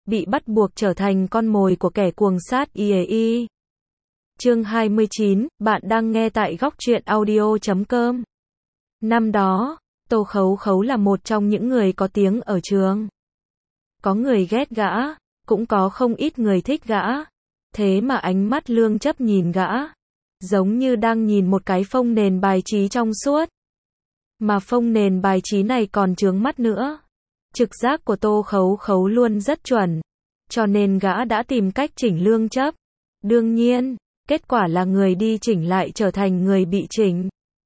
bị bắt buộc trở thành con mồi của kẻ cuồng sát IAI. Chương 29, bạn đang nghe tại góc truyện audio.com. Năm đó, Tô Khấu Khấu là một trong những người có tiếng ở trường. Có người ghét gã, cũng có không ít người thích gã. Thế mà ánh mắt Lương Chấp nhìn gã, giống như đang nhìn một cái phông nền bài trí trong suốt. Mà phông nền bài trí này còn chướng mắt nữa. Trực giác của Tô Khấu Khấu luôn rất chuẩn, cho nên gã đã tìm cách chỉnh Lương Chấp. Đương nhiên, kết quả là người đi chỉnh lại trở thành người bị chỉnh.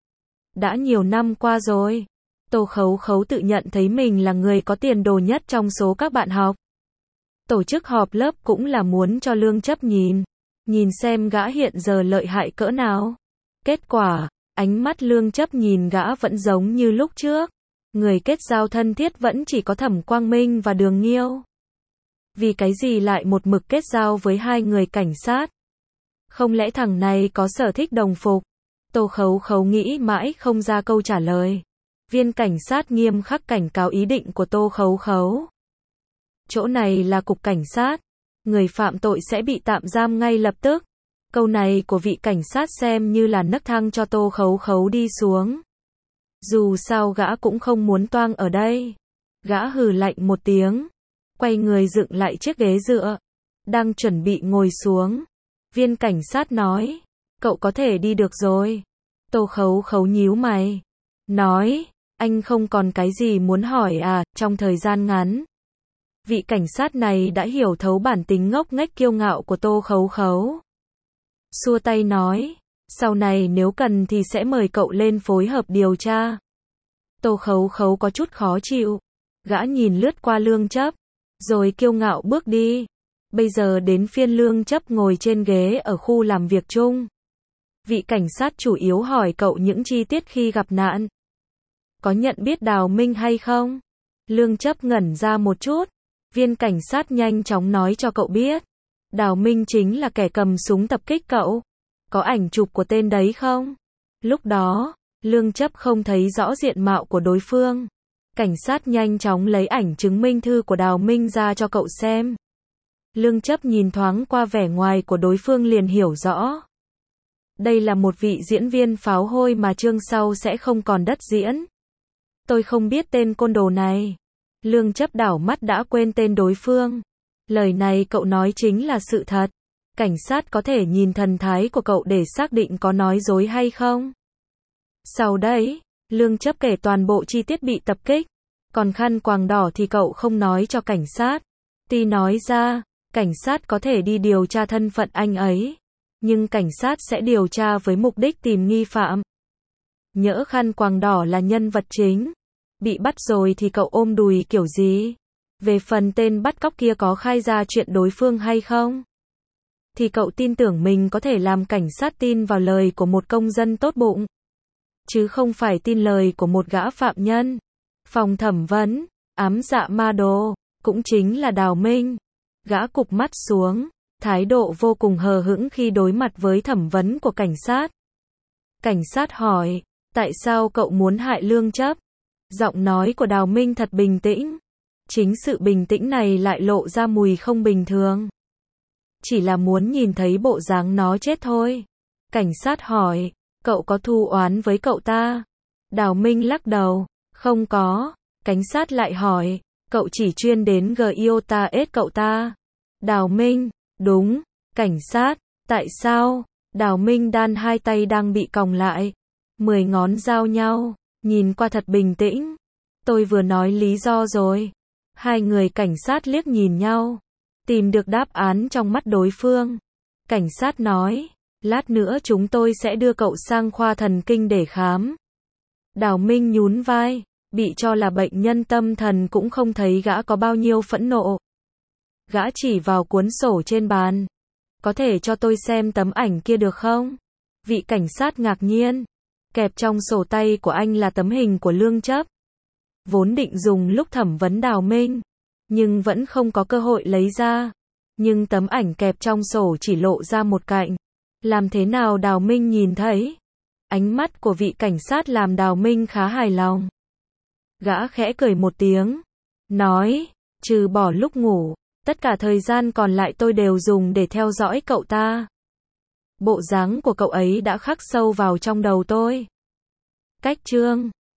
Đã nhiều năm qua rồi, Tô Khấu Khấu tự nhận thấy mình là người có tiền đồ nhất trong số các bạn học. Tổ chức họp lớp cũng là muốn cho Lương Chấp nhìn xem gã hiện giờ lợi hại cỡ nào. Kết quả, ánh mắt Lương Chấp nhìn gã vẫn giống như lúc trước. Người kết giao thân thiết vẫn chỉ có Thẩm Quang Minh và Đường Nghiêu. Vì cái gì lại một mực kết giao với hai người cảnh sát? Không lẽ thằng này có sở thích đồng phục? Tô Khấu Khấu nghĩ mãi không ra câu trả lời. Viên cảnh sát nghiêm khắc cảnh cáo ý định của Tô Khấu Khấu. Chỗ này là cục cảnh sát. Người phạm tội sẽ bị tạm giam ngay lập tức. Câu này của vị cảnh sát xem như là nấc thang cho Tô Khấu Khấu đi xuống. Dù sao gã cũng không muốn toang ở đây. Gã hừ lạnh một tiếng, quay người dựng lại chiếc ghế dựa, đang chuẩn bị ngồi xuống. Viên cảnh sát nói, cậu có thể đi được rồi. Tô Khấu Khấu nhíu mày, nói, anh không còn cái gì muốn hỏi à? Trong thời gian ngắn, vị cảnh sát này đã hiểu thấu bản tính ngốc nghếch kiêu ngạo của Tô Khấu Khấu. Xua tay nói, sau này nếu cần thì sẽ mời cậu lên phối hợp điều tra. Tô Khấu Khấu có chút khó chịu. Gã nhìn lướt qua Lương Chấp, rồi kiêu ngạo bước đi. Bây giờ đến phiên Lương Chấp ngồi trên ghế ở khu làm việc chung. Vị cảnh sát chủ yếu hỏi cậu những chi tiết khi gặp nạn. Có nhận biết Đào Minh hay không? Lương Chấp ngẩn ra một chút. Viên cảnh sát nhanh chóng nói cho cậu biết. Đào Minh chính là kẻ cầm súng tập kích cậu. Có ảnh chụp của tên đấy không? Lúc đó, Lương Chấp không thấy rõ diện mạo của đối phương. Cảnh sát nhanh chóng lấy ảnh chứng minh thư của Đào Minh ra cho cậu xem. Lương Chấp nhìn thoáng qua vẻ ngoài của đối phương liền hiểu rõ. Đây là một vị diễn viên pháo hôi mà chương sau sẽ không còn đất diễn. Tôi không biết tên côn đồ này. Lương Chấp đảo mắt đã quên tên đối phương. Lời này cậu nói chính là sự thật. Cảnh sát có thể nhìn thần thái của cậu để xác định có nói dối hay không. Sau đấy, Lương Chấp kể toàn bộ chi tiết bị tập kích. Còn khăn quàng đỏ thì cậu không nói cho cảnh sát. Tuy nói ra, cảnh sát có thể đi điều tra thân phận anh ấy. Nhưng cảnh sát sẽ điều tra với mục đích tìm nghi phạm. Nhỡ khăn quàng đỏ là nhân vật chính. Bị bắt rồi thì cậu ôm đùi kiểu gì? Về phần tên bắt cóc kia có khai ra chuyện đối phương hay không? Thì cậu tin tưởng mình có thể làm cảnh sát tin vào lời của một công dân tốt bụng. Chứ không phải tin lời của một gã phạm nhân. Phòng thẩm vấn, ám dạ ma đồ, cũng chính là Đào Minh. Gã cụp mắt xuống, thái độ vô cùng hờ hững khi đối mặt với thẩm vấn của cảnh sát. Cảnh sát hỏi, tại sao cậu muốn hại Lương Chấp? Giọng nói của Đào Minh thật bình tĩnh. Chính sự bình tĩnh này lại lộ ra mùi không bình thường. Chỉ là muốn nhìn thấy bộ dáng nó chết thôi. Cảnh sát hỏi, cậu có thù oán với cậu ta? Đào Minh lắc đầu, không có. Cảnh sát lại hỏi, cậu chỉ chuyên đến Giota ết cậu ta? Đào Minh, đúng. Cảnh sát, tại sao? Đào Minh đan hai tay đang bị còng lại. 10 ngón giao nhau, nhìn qua thật bình tĩnh. Tôi vừa nói lý do rồi. Hai người cảnh sát liếc nhìn nhau. Tìm được đáp án trong mắt đối phương. Cảnh sát nói, lát nữa chúng tôi sẽ đưa cậu sang khoa thần kinh để khám. Đào Minh nhún vai, bị cho là bệnh nhân tâm thần cũng không thấy gã có bao nhiêu phẫn nộ. Gã chỉ vào cuốn sổ trên bàn. Có thể cho tôi xem tấm ảnh kia được không? Vị cảnh sát ngạc nhiên. Kẹp trong sổ tay của anh là tấm hình của Lương Chấp. Vốn định dùng lúc thẩm vấn Đào Minh, nhưng vẫn không có cơ hội lấy ra. Nhưng tấm ảnh kẹp trong sổ chỉ lộ ra một cạnh. Làm thế nào Đào Minh nhìn thấy? Ánh mắt của vị cảnh sát làm Đào Minh khá hài lòng. Gã khẽ cười một tiếng, nói, trừ bỏ lúc ngủ, Tất cả thời gian còn lại tôi đều dùng để theo dõi cậu ta. Bộ dáng của cậu ấy đã khắc sâu vào trong đầu tôi. Cách chương